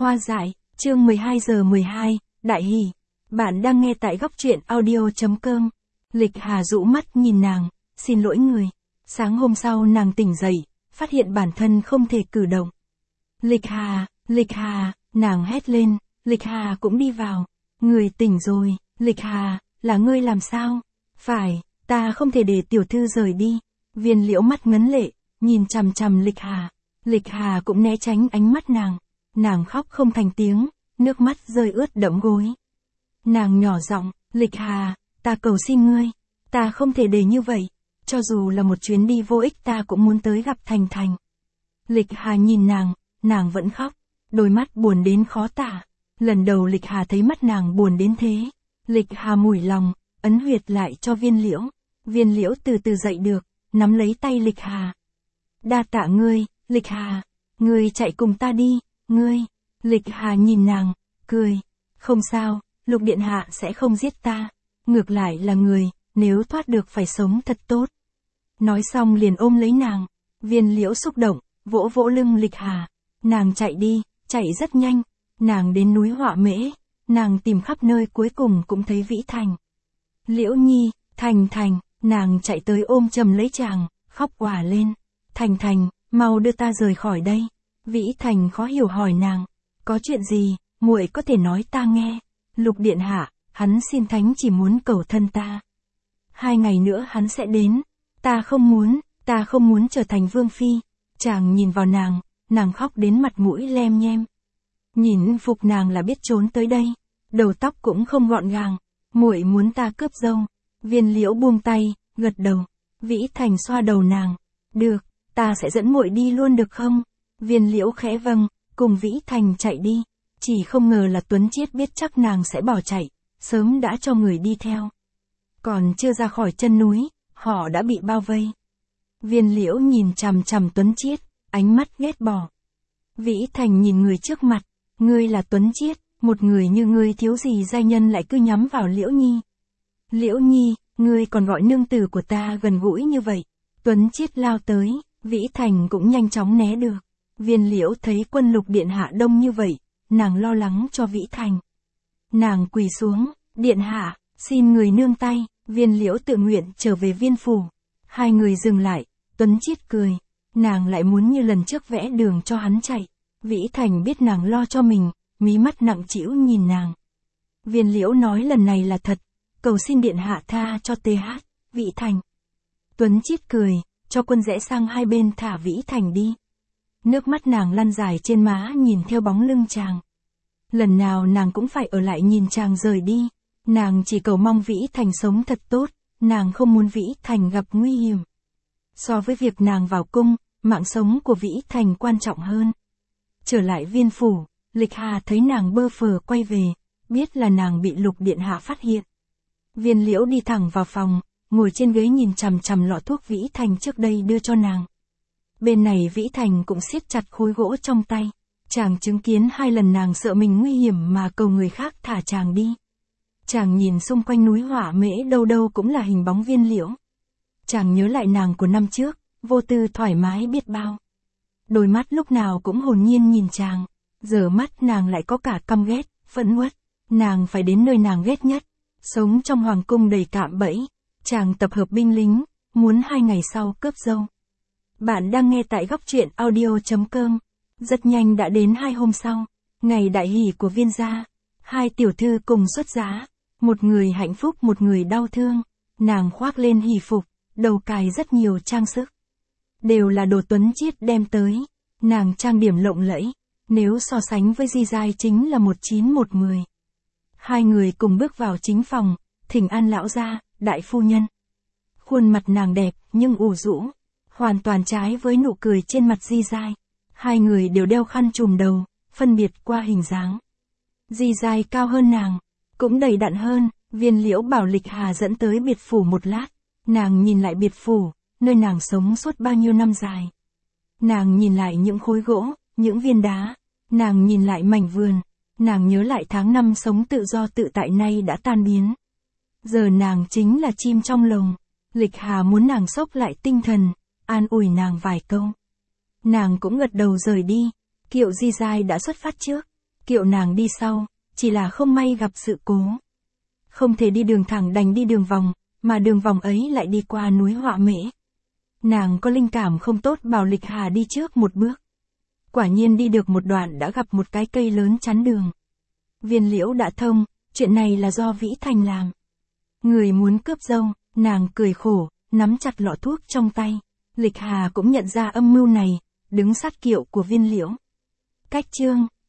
Hoa dại, chương 12 giờ 12, đại hỉ. Bạn đang nghe tại góc truyện audio.com. Lịch Hà rũ mắt nhìn nàng, xin lỗi người. Sáng hôm sau nàng tỉnh dậy, phát hiện bản thân không thể cử động. Lịch Hà, nàng hét lên, Lịch Hà cũng đi vào. Người tỉnh rồi, Lịch Hà, là ngươi làm sao? Phải, ta không thể để tiểu thư rời đi. Viên Liễu mắt ngấn lệ, nhìn chằm chằm Lịch Hà. Lịch Hà cũng né tránh ánh mắt nàng. Nàng khóc không thành tiếng, nước mắt rơi ướt đẫm gối. Nàng nhỏ giọng, Lịch Hà, ta cầu xin ngươi, ta không thể để như vậy, cho dù là một chuyến đi vô ích ta cũng muốn tới gặp Thành Thành. Lịch Hà nhìn nàng vẫn khóc, đôi mắt buồn đến khó tả. Lần đầu Lịch Hà thấy mắt nàng buồn đến thế. Lịch Hà mủi lòng, ấn huyệt lại cho Viên Liễu. Viên Liễu từ từ dậy được, nắm lấy tay Lịch Hà. Đa tạ ngươi, Lịch Hà, ngươi chạy cùng ta đi. Ngươi, Lịch Hà nhìn nàng, cười, không sao, Lục Điện Hạ sẽ không giết ta, ngược lại là người, nếu thoát được phải sống thật tốt. Nói xong liền ôm lấy nàng, Viên Liễu xúc động, vỗ vỗ lưng Lịch Hà, nàng chạy đi, chạy rất nhanh, nàng đến núi Họa Mễ, nàng tìm khắp nơi cuối cùng cũng thấy Vĩ Thành. Liễu Nhi, Thành Thành, nàng chạy tới ôm chầm lấy chàng, khóc òa lên, Thành Thành, mau đưa ta rời khỏi đây. Vĩ Thành khó hiểu hỏi nàng, có chuyện gì, muội có thể nói ta nghe. Lục Điện Hạ, hắn xin thánh chỉ muốn cầu thân ta. 2 ngày nữa hắn sẽ đến, ta không muốn trở thành vương phi. Chàng nhìn vào nàng khóc đến mặt mũi lem nhem. Nhìn phục nàng là biết trốn tới đây, đầu tóc cũng không gọn gàng, muội muốn ta cướp dâu. Viên Liễu buông tay, gật đầu. Vĩ Thành xoa đầu nàng, được, ta sẽ dẫn muội đi luôn được không? Viên Liễu khẽ vâng, cùng Vĩ Thành chạy đi. Chỉ không ngờ là Tuấn Chiết biết chắc nàng sẽ bỏ chạy, sớm đã cho người đi theo. Còn chưa ra khỏi chân núi, họ đã bị bao vây. Viên Liễu nhìn chằm chằm Tuấn Chiết, ánh mắt ghét bỏ. Vĩ Thành nhìn người trước mặt, ngươi là Tuấn Chiết, một người như ngươi thiếu gì giai nhân lại cứ nhắm vào Liễu Nhi. Liễu Nhi, ngươi còn gọi nương tử của ta gần gũi như vậy. Tuấn Chiết lao tới, Vĩ Thành cũng nhanh chóng né được. Viên Liễu thấy quân Lục Điện Hạ đông như vậy, nàng lo lắng cho Vĩ Thành. Nàng quỳ xuống, Điện Hạ, xin người nương tay. Viên Liễu tự nguyện trở về viên phủ. 2 người dừng lại, Tuấn Chiết cười, nàng lại muốn như lần trước vẽ đường cho hắn chạy. Vĩ Thành biết nàng lo cho mình, mí mắt nặng trĩu nhìn nàng. Viên Liễu nói lần này là thật, cầu xin Điện Hạ tha cho TH, Vĩ Thành. Tuấn Chiết cười, cho quân rẽ sang hai bên thả Vĩ Thành đi. Nước mắt nàng lăn dài trên má nhìn theo bóng lưng chàng. Lần nào nàng cũng phải ở lại nhìn chàng rời đi. Nàng chỉ cầu mong Vĩ Thành sống thật tốt, nàng không muốn Vĩ Thành gặp nguy hiểm. So với việc nàng vào cung, mạng sống của Vĩ Thành quan trọng hơn. Trở lại viên phủ, Lịch Hà thấy nàng bơ phờ quay về, biết là nàng bị Lục Điện Hạ phát hiện. Viên Liễu đi thẳng vào phòng, ngồi trên ghế nhìn chằm chằm lọ thuốc Vĩ Thành trước đây đưa cho nàng. Bên này Vĩ Thành cũng siết chặt khối gỗ trong tay. Chàng chứng kiến 2 lần nàng sợ mình nguy hiểm mà cầu người khác thả chàng đi. Chàng nhìn xung quanh núi Họa Mễ đâu đâu cũng là hình bóng Viên Liễu. Chàng nhớ lại nàng của năm trước, vô tư thoải mái biết bao. Đôi mắt lúc nào cũng hồn nhiên nhìn chàng. Giờ mắt nàng lại có cả căm ghét, phẫn uất. Nàng phải đến nơi nàng ghét nhất. Sống trong hoàng cung đầy cạm bẫy. Chàng tập hợp binh lính, muốn 2 ngày sau cướp dâu. Bạn đang nghe tại góc truyện audio.com. Rất nhanh đã đến 2 hôm sau, ngày đại hỷ của Viên gia. 2 tiểu thư cùng xuất giá, một người hạnh phúc một người đau thương. Nàng khoác lên hỷ phục, đầu cài rất nhiều trang sức. Đều là đồ Tuấn Chiết đem tới. Nàng trang điểm lộng lẫy, nếu so sánh với Di Giai chính là 1910. 2 người cùng bước vào chính phòng, thỉnh an lão gia, đại phu nhân. Khuôn mặt nàng đẹp nhưng ủ rũ, hoàn toàn trái với nụ cười trên mặt Di Giai. 2 người đều đeo khăn trùm đầu, phân biệt qua hình dáng. Di Giai cao hơn nàng, cũng đầy đặn hơn. Viên Liễu bảo Lịch Hà dẫn tới biệt phủ một lát. Nàng nhìn lại biệt phủ, nơi nàng sống suốt bao nhiêu năm dài. Nàng nhìn lại những khối gỗ, những viên đá. Nàng nhìn lại mảnh vườn. Nàng nhớ lại tháng năm sống tự do tự tại nay đã tan biến. Giờ nàng chính là chim trong lồng. Lịch Hà muốn nàng xốc lại tinh thần, an ủi nàng vài câu. Nàng cũng gật đầu rời đi. Kiệu Di Giai đã xuất phát trước. kiệu nàng đi sau, chỉ là không may gặp sự cố. Không thể đi đường thẳng đành đi đường vòng, mà đường vòng ấy lại đi qua núi Họa Mễ. Nàng có linh cảm không tốt bảo Lịch Hà đi trước một bước. Quả nhiên đi được một đoạn đã gặp một cái cây lớn chắn đường. Viên Liễu đã thông, chuyện này là do Vĩ Thành làm. Người muốn cướp dâu, nàng cười khổ, nắm chặt lọ thuốc trong tay. Lịch Hà cũng nhận ra âm mưu này, đứng sát kiệu của Viên Liễu. Cách chương,